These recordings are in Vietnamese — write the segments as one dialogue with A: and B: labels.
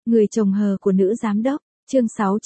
A: Người chồng hờ của nữ giám đốc, chương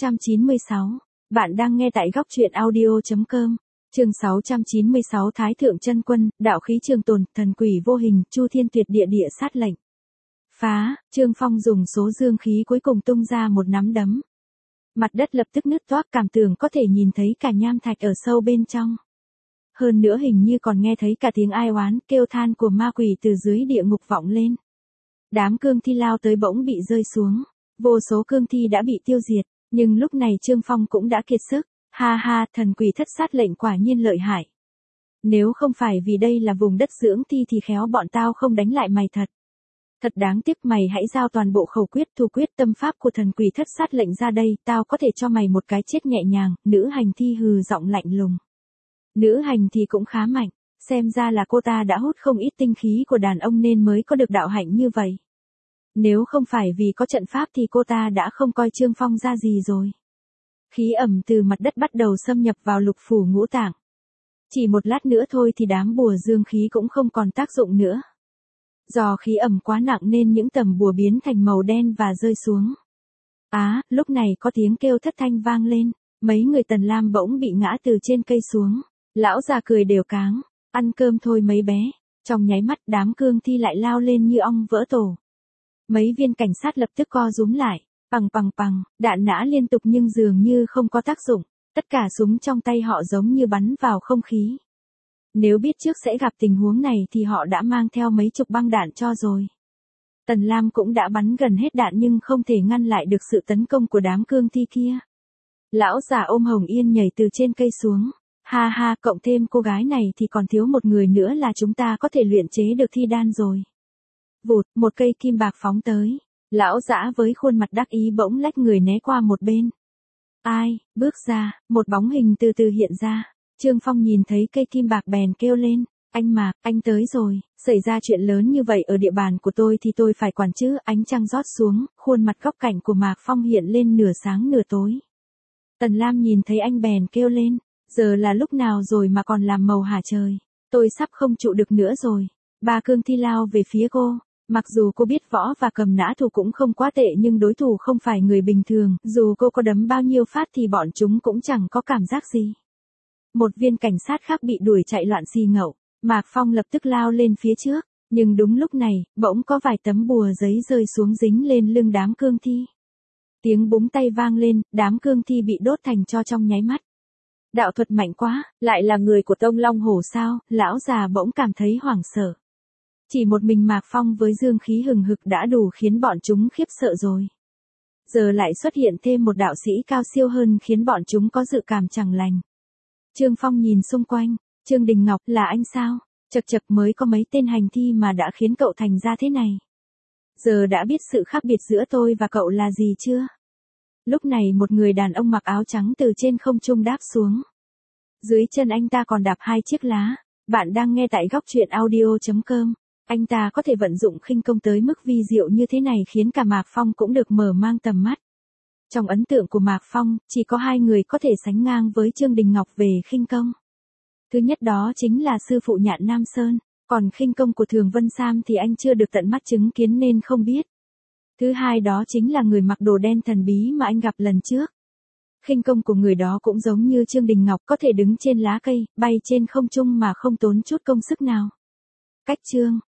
A: 696. Bạn đang nghe tại góc truyện audio.com. Chương 696 Thái thượng chân quân, đạo khí trường tồn, thần quỷ vô hình, Chu Thiên tuyệt địa địa sát lệnh. Phá, Trương Phong dùng số dương khí cuối cùng tung ra một nắm đấm. Mặt đất lập tức nứt toác, cảm tưởng có thể nhìn thấy cả nham thạch ở sâu bên trong. Hơn nữa hình như còn nghe thấy cả tiếng ai oán, kêu than của ma quỷ từ dưới địa ngục vọng lên. Đám cương thi lao tới bỗng bị rơi xuống. Vô số cương thi đã bị tiêu diệt, nhưng lúc này Trương Phong cũng đã kiệt sức. Ha ha, thần quỷ thất sát lệnh quả nhiên lợi hại. Nếu không phải vì đây là vùng đất dưỡng thi thì khéo bọn tao không đánh lại mày thật. Thật đáng tiếc, mày hãy giao toàn bộ khẩu quyết thủ quyết tâm pháp của thần quỷ thất sát lệnh ra đây, tao có thể cho mày một cái chết nhẹ nhàng. Nữ hành thi hừ giọng lạnh lùng. Nữ hành thì cũng khá mạnh, xem ra là cô ta đã hút không ít tinh khí của đàn ông nên mới có được đạo hạnh như vậy. Nếu không phải vì có trận pháp thì cô ta đã không coi Trương Phong ra gì rồi. Khí ẩm từ mặt đất bắt đầu xâm nhập vào lục phủ ngũ tạng. Chỉ một lát nữa thôi thì đám bùa dương khí cũng không còn tác dụng nữa. Do khí ẩm quá nặng nên những tầm bùa biến thành màu đen và rơi xuống. Lúc này có tiếng kêu thất thanh vang lên, mấy người Tần Lam bỗng bị ngã từ trên cây xuống. Lão già cười đều cáng, ăn cơm thôi mấy bé. Trong nháy mắt đám cương thi lại lao lên như ong vỡ tổ. Mấy viên cảnh sát lập tức co rúm lại, pằng, đạn nã liên tục nhưng dường như không có tác dụng, tất cả súng trong tay họ giống như bắn vào không khí. Nếu biết trước sẽ gặp tình huống này thì họ đã mang theo mấy chục băng đạn cho rồi. Tần Lam cũng đã bắn gần hết đạn nhưng không thể ngăn lại được sự tấn công của đám cương thi kia. Lão già ôm Hồng Yên nhảy từ trên cây xuống. Ha ha, cộng thêm cô gái này thì còn thiếu một người nữa là chúng ta có thể luyện chế được thi đan rồi. Vụt, một cây kim bạc phóng tới. Lão dã với khuôn mặt đắc ý bỗng lách người né qua một bên. Bước ra, một bóng hình từ từ hiện ra. Trương Phong nhìn thấy cây kim bạc bèn kêu lên. Anh Mạc, anh tới rồi, xảy ra chuyện lớn như vậy ở địa bàn của tôi thì tôi phải quản chứ. Ánh trăng rót xuống, khuôn mặt góc cạnh của Mạc Phong hiện lên nửa sáng nửa tối. Tần Lam nhìn thấy anh bèn kêu lên. Giờ là lúc nào rồi mà còn làm màu hả trời. Tôi sắp không trụ được nữa rồi. Ba cương thi lao về phía cô. Mặc dù cô biết võ và cầm nã thủ cũng không quá tệ nhưng đối thủ không phải người bình thường. Dù cô có đấm bao nhiêu phát thì bọn chúng cũng chẳng có cảm giác gì. Một viên cảnh sát khác bị đuổi chạy loạn xì ngậu. Mạc Phong lập tức lao lên phía trước. Nhưng đúng lúc này, bỗng có vài tấm bùa giấy rơi xuống dính lên lưng đám cương thi. Tiếng búng tay vang lên, đám cương thi bị đốt thành tro trong nháy mắt. Đạo thuật mạnh quá, lại là người của Tông Long Hổ sao? Lão già bỗng cảm thấy hoảng sợ. Chỉ một mình Mạc Phong với dương khí hừng hực đã đủ khiến bọn chúng khiếp sợ rồi. Giờ lại xuất hiện thêm một đạo sĩ cao siêu hơn khiến bọn chúng có dự cảm chẳng lành. Trương Phong nhìn xung quanh, Trương Đình Ngọc, là anh sao? Chật mới có mấy tên hành thi mà đã khiến cậu thành ra thế này. Giờ đã biết sự khác biệt giữa tôi và cậu là gì chưa? Lúc này một người đàn ông mặc áo trắng từ trên không trung đáp xuống. Dưới chân anh ta còn đạp hai chiếc lá. Bạn đang nghe tại góc truyện audio.com. Anh ta có thể vận dụng khinh công tới mức vi diệu như thế này khiến cả Mạc Phong cũng được mở mang tầm mắt. Trong ấn tượng của Mạc Phong, chỉ có hai người có thể sánh ngang với Trương Đình Ngọc về khinh công. Thứ nhất đó chính là sư phụ Nhạn Nam Sơn, còn khinh công của Thường Vân Sam thì anh chưa được tận mắt chứng kiến nên không biết. Thứ hai đó chính là người mặc đồ đen thần bí mà anh gặp lần trước. Khinh công của người đó cũng giống như Trương Đình Ngọc, có thể đứng trên lá cây, bay trên không trung mà không tốn chút công sức nào. Cách chương,